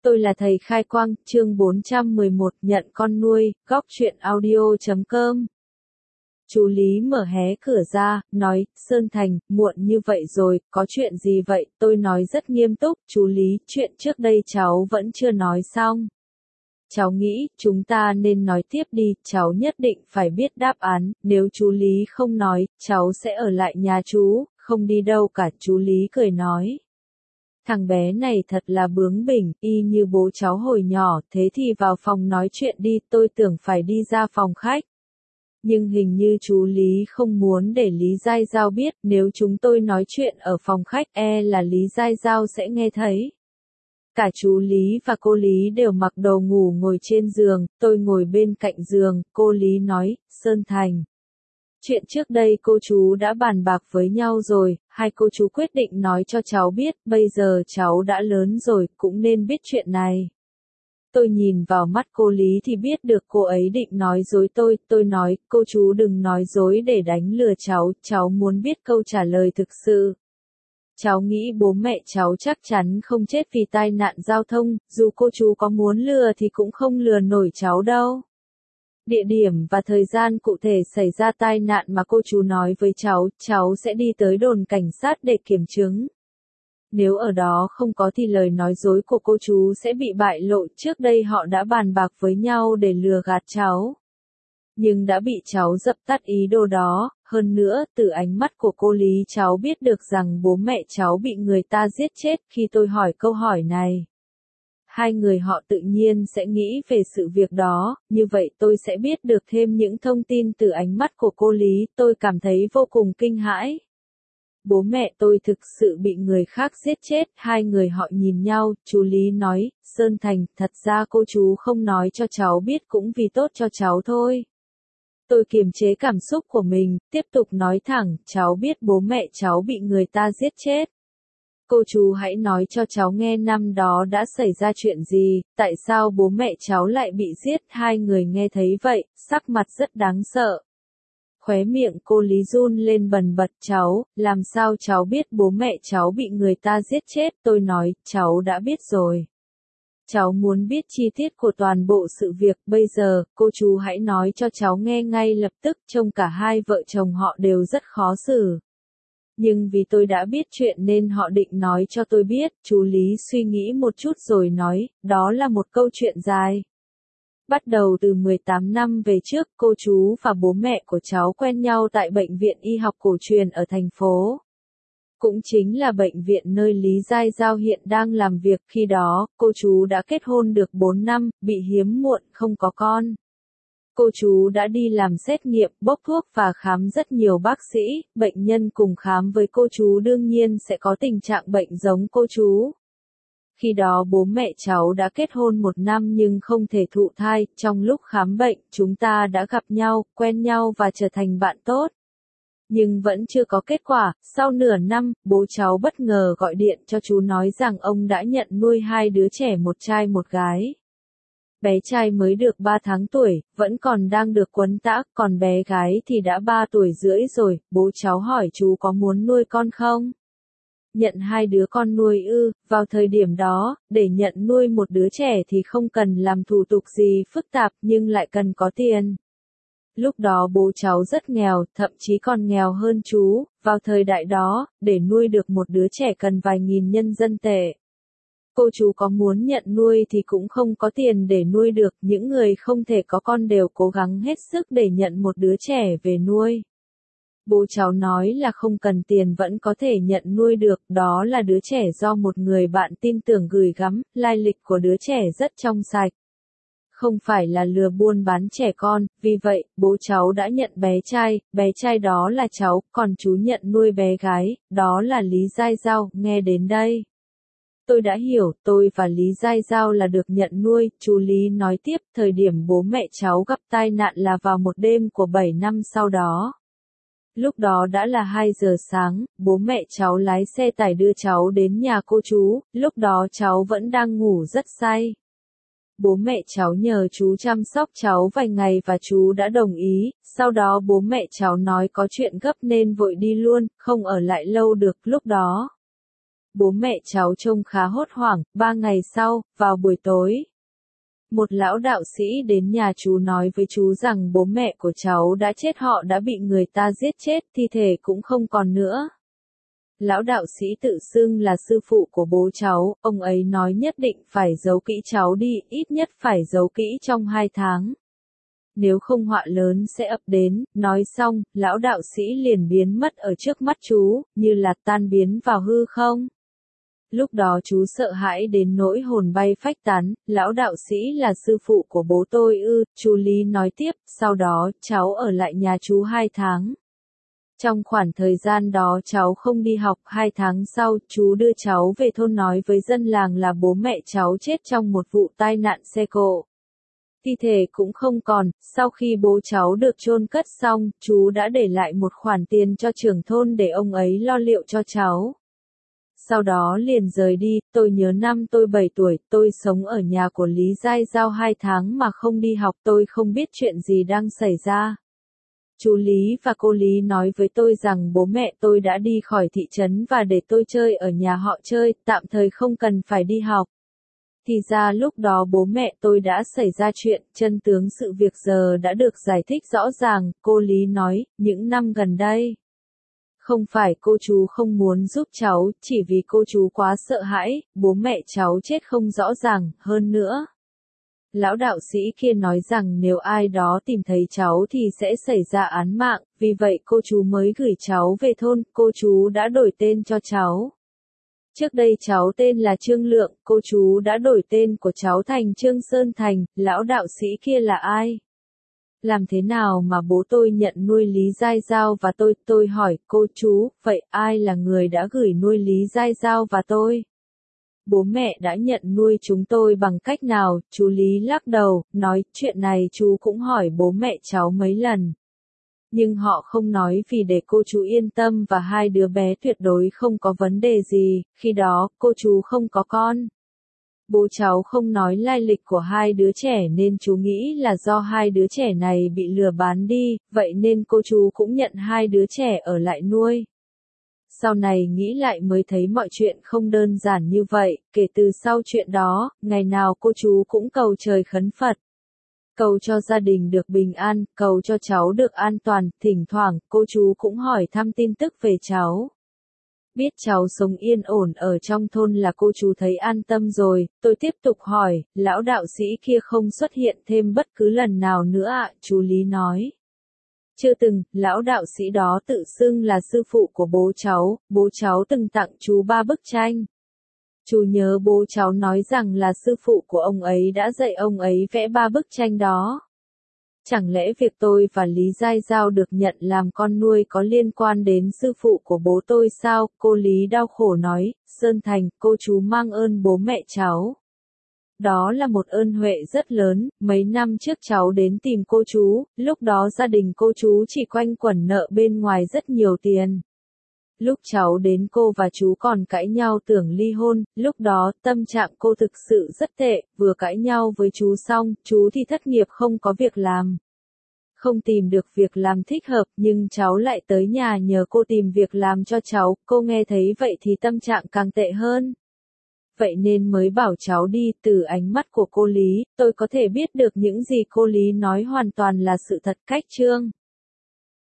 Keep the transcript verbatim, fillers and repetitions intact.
Tôi là thầy Khai Quang, chương bốn trăm mười một, nhận con nuôi, góc truyện audio chấm com. Chú Lý mở hé cửa ra, nói, Sơn Thành, muộn như vậy rồi, có chuyện gì vậy? Tôi nói rất nghiêm túc, chú Lý, chuyện trước đây cháu vẫn chưa nói xong. Cháu nghĩ, chúng ta nên nói tiếp đi, cháu nhất định phải biết đáp án, nếu chú Lý không nói, cháu sẽ ở lại nhà chú, không đi đâu cả. Chú Lý cười nói. Thằng bé này thật là bướng bỉnh, y như bố cháu hồi nhỏ, thế thì vào phòng nói chuyện đi, tôi tưởng phải đi ra phòng khách. Nhưng hình như chú Lý không muốn để Lý Giai Giao biết, nếu chúng tôi nói chuyện ở phòng khách e là Lý Giai Giao sẽ nghe thấy. Cả chú Lý và cô Lý đều mặc đồ ngủ ngồi trên giường, tôi ngồi bên cạnh giường, cô Lý nói, Sơn Thành. Chuyện trước đây cô chú đã bàn bạc với nhau rồi, hai cô chú quyết định nói cho cháu biết, bây giờ cháu đã lớn rồi, cũng nên biết chuyện này. Tôi nhìn vào mắt cô Lý thì biết được cô ấy định nói dối tôi, tôi nói, cô chú đừng nói dối để đánh lừa cháu, cháu muốn biết câu trả lời thực sự. Cháu nghĩ bố mẹ cháu chắc chắn không chết vì tai nạn giao thông, dù cô chú có muốn lừa thì cũng không lừa nổi cháu đâu. Địa điểm và thời gian cụ thể xảy ra tai nạn mà cô chú nói với cháu, cháu sẽ đi tới đồn cảnh sát để kiểm chứng. Nếu ở đó không có thì lời nói dối của cô chú sẽ bị bại lộ, trước đây họ đã bàn bạc với nhau để lừa gạt cháu. Nhưng đã bị cháu dập tắt ý đồ đó, hơn nữa, từ ánh mắt của cô Lý cháu biết được rằng bố mẹ cháu bị người ta giết chết khi tôi hỏi câu hỏi này. Hai người họ tự nhiên sẽ nghĩ về sự việc đó, như vậy tôi sẽ biết được thêm những thông tin từ ánh mắt của cô Lý, tôi cảm thấy vô cùng kinh hãi. Bố mẹ tôi thực sự bị người khác giết chết, hai người họ nhìn nhau, chú Lý nói, Sơn Thành, thật ra cô chú không nói cho cháu biết cũng vì tốt cho cháu thôi. Tôi kiềm chế cảm xúc của mình, tiếp tục nói thẳng, cháu biết bố mẹ cháu bị người ta giết chết. Cô chú hãy nói cho cháu nghe năm đó đã xảy ra chuyện gì, tại sao bố mẹ cháu lại bị giết, hai người nghe thấy vậy, sắc mặt rất đáng sợ. Khóe miệng cô Lý run lên bần bật, cháu, làm sao cháu biết bố mẹ cháu bị người ta giết chết, tôi nói, cháu đã biết rồi. Cháu muốn biết chi tiết của toàn bộ sự việc, bây giờ, cô chú hãy nói cho cháu nghe ngay lập tức, trông cả hai vợ chồng họ đều rất khó xử. Nhưng vì tôi đã biết chuyện nên họ định nói cho tôi biết, chú Lý suy nghĩ một chút rồi nói, đó là một câu chuyện dài. Bắt đầu từ mười tám năm về trước, cô chú và bố mẹ của cháu quen nhau tại Bệnh viện Y học cổ truyền ở thành phố. Cũng chính là bệnh viện nơi Lý Giai Giao hiện đang làm việc, khi đó, cô chú đã kết hôn được bốn năm, bị hiếm muộn, không có con. Cô chú đã đi làm xét nghiệm, bốc thuốc và khám rất nhiều bác sĩ, bệnh nhân cùng khám với cô chú đương nhiên sẽ có tình trạng bệnh giống cô chú. Khi đó bố mẹ cháu đã kết hôn một năm nhưng không thể thụ thai, trong lúc khám bệnh, chúng ta đã gặp nhau, quen nhau và trở thành bạn tốt. Nhưng vẫn chưa có kết quả, sau nửa năm, bố cháu bất ngờ gọi điện cho chú nói rằng ông đã nhận nuôi hai đứa trẻ, một trai một gái. Bé trai mới được ba tháng tuổi, vẫn còn đang được quấn tã, còn bé gái thì đã ba tuổi rưỡi rồi, bố cháu hỏi chú có muốn nuôi con không? Nhận hai đứa con nuôi ư, vào thời điểm đó, để nhận nuôi một đứa trẻ thì không cần làm thủ tục gì phức tạp nhưng lại cần có tiền. Lúc đó bố cháu rất nghèo, thậm chí còn nghèo hơn chú, vào thời đại đó, để nuôi được một đứa trẻ cần vài nghìn nhân dân tệ. Cô chú có muốn nhận nuôi thì cũng không có tiền để nuôi được, những người không thể có con đều cố gắng hết sức để nhận một đứa trẻ về nuôi. Bố cháu nói là không cần tiền vẫn có thể nhận nuôi được, đó là đứa trẻ do một người bạn tin tưởng gửi gắm, lai lịch của đứa trẻ rất trong sạch. Không phải là lừa buôn bán trẻ con, vì vậy, bố cháu đã nhận bé trai, bé trai đó là cháu, còn chú nhận nuôi bé gái, đó là Lý Giai Giao, nghe đến đây. Tôi đã hiểu, tôi và Lý Giai Giao là được nhận nuôi, chú Lý nói tiếp, thời điểm bố mẹ cháu gặp tai nạn là vào một đêm của bảy năm sau đó. Lúc đó đã là hai giờ sáng, bố mẹ cháu lái xe tải đưa cháu đến nhà cô chú, lúc đó cháu vẫn đang ngủ rất say. Bố mẹ cháu nhờ chú chăm sóc cháu vài ngày và chú đã đồng ý, sau đó bố mẹ cháu nói có chuyện gấp nên vội đi luôn, không ở lại lâu được, lúc đó. bố mẹ cháu trông khá hốt hoảng. Ba ngày sau, vào buổi tối, một lão đạo sĩ đến nhà chú nói với chú rằng bố mẹ của cháu đã chết, họ đã bị người ta giết chết, thi thể cũng không còn nữa. Lão đạo sĩ tự xưng là sư phụ của bố cháu, ông ấy nói nhất định phải giấu kỹ cháu đi, ít nhất phải giấu kỹ trong hai tháng. Nếu không họa lớn sẽ ập đến. Nói xong, lão đạo sĩ liền biến mất ở trước mắt chú, như là tan biến vào hư không. Lúc đó chú sợ hãi đến nỗi hồn bay phách tán. Lão đạo sĩ là sư phụ của bố tôi ư? Chú Lý nói tiếp, sau đó cháu ở lại nhà chú hai tháng. Trong khoảng thời gian đó cháu không đi học. Hai tháng sau, chú đưa cháu về thôn nói với dân làng là bố mẹ cháu chết trong một vụ tai nạn xe cộ. Thi thể cũng không còn. Sau khi bố cháu được chôn cất xong, chú đã để lại một khoản tiền cho trưởng thôn để ông ấy lo liệu cho cháu. Sau đó liền rời đi. Tôi nhớ năm tôi bảy tuổi, tôi sống ở nhà của Lý Giai Giao hai tháng mà không đi học, tôi không biết chuyện gì đang xảy ra. Chú Lý và cô Lý nói với tôi rằng bố mẹ tôi đã đi khỏi thị trấn và để tôi chơi ở nhà họ chơi, tạm thời không cần phải đi học. Thì ra lúc đó bố mẹ tôi đã xảy ra chuyện, chân tướng sự việc giờ đã được giải thích rõ ràng. Cô Lý nói, những năm gần đây, không phải cô chú không muốn giúp cháu, chỉ vì cô chú quá sợ hãi, bố mẹ cháu chết không rõ ràng. Hơn nữa, lão đạo sĩ kia nói rằng nếu ai đó tìm thấy cháu thì sẽ xảy ra án mạng, vì vậy cô chú mới gửi cháu về thôn. Cô chú đã đổi tên cho cháu. Trước đây cháu tên là Trương Lượng, cô chú đã đổi tên của cháu thành Trương Sơn Thành. Lão đạo sĩ kia là ai? Làm thế nào mà bố tôi nhận nuôi Lý Giai Giao và tôi? Tôi hỏi cô chú, vậy ai là người đã gửi nuôi Lý Giai Giao và tôi? Bố mẹ đã nhận nuôi chúng tôi bằng cách nào? Chú Lý lắc đầu, nói chuyện này chú cũng hỏi bố mẹ cháu mấy lần. Nhưng họ không nói vì để cô chú yên tâm và hai đứa bé tuyệt đối không có vấn đề gì. Khi đó, cô chú không có con. Bố cháu không nói lai lịch của hai đứa trẻ nên chú nghĩ là do hai đứa trẻ này bị lừa bán đi, vậy nên cô chú cũng nhận hai đứa trẻ ở lại nuôi. Sau này nghĩ lại mới thấy mọi chuyện không đơn giản như vậy. Kể từ sau chuyện đó, ngày nào cô chú cũng cầu trời khấn Phật. Cầu cho gia đình được bình an, cầu cho cháu được an toàn. Thỉnh thoảng, cô chú cũng hỏi thăm tin tức về cháu. Biết cháu sống yên ổn ở trong thôn là cô chú thấy an tâm rồi. Tôi tiếp tục hỏi, lão đạo sĩ kia không xuất hiện thêm bất cứ lần nào nữa ạ? À? Chú Lý nói. Chưa từng. Lão đạo sĩ đó tự xưng là sư phụ của bố cháu. Bố cháu từng tặng chú ba bức tranh. Chú nhớ bố cháu nói rằng là sư phụ của ông ấy đã dạy ông ấy vẽ ba bức tranh đó. Chẳng lẽ việc tôi và Lý Giai Giao được nhận làm con nuôi có liên quan đến sư phụ của bố tôi sao? Cô Lý đau khổ nói, Sơn Thành, cô chú mang ơn bố mẹ cháu. Đó là một ơn huệ rất lớn. Mấy năm trước cháu đến tìm cô chú, lúc đó gia đình cô chú chỉ quanh quẩn nợ bên ngoài rất nhiều tiền. Lúc cháu đến cô và chú còn cãi nhau tưởng ly hôn, lúc đó tâm trạng cô thực sự rất tệ, vừa cãi nhau với chú xong, chú thì thất nghiệp không có việc làm. Không tìm được việc làm thích hợp, nhưng cháu lại tới nhà nhờ cô tìm việc làm cho cháu, cô nghe thấy vậy thì tâm trạng càng tệ hơn. Vậy nên mới bảo cháu đi. Từ ánh mắt của cô Lý, tôi có thể biết được những gì cô Lý nói hoàn toàn là sự thật. Cách chương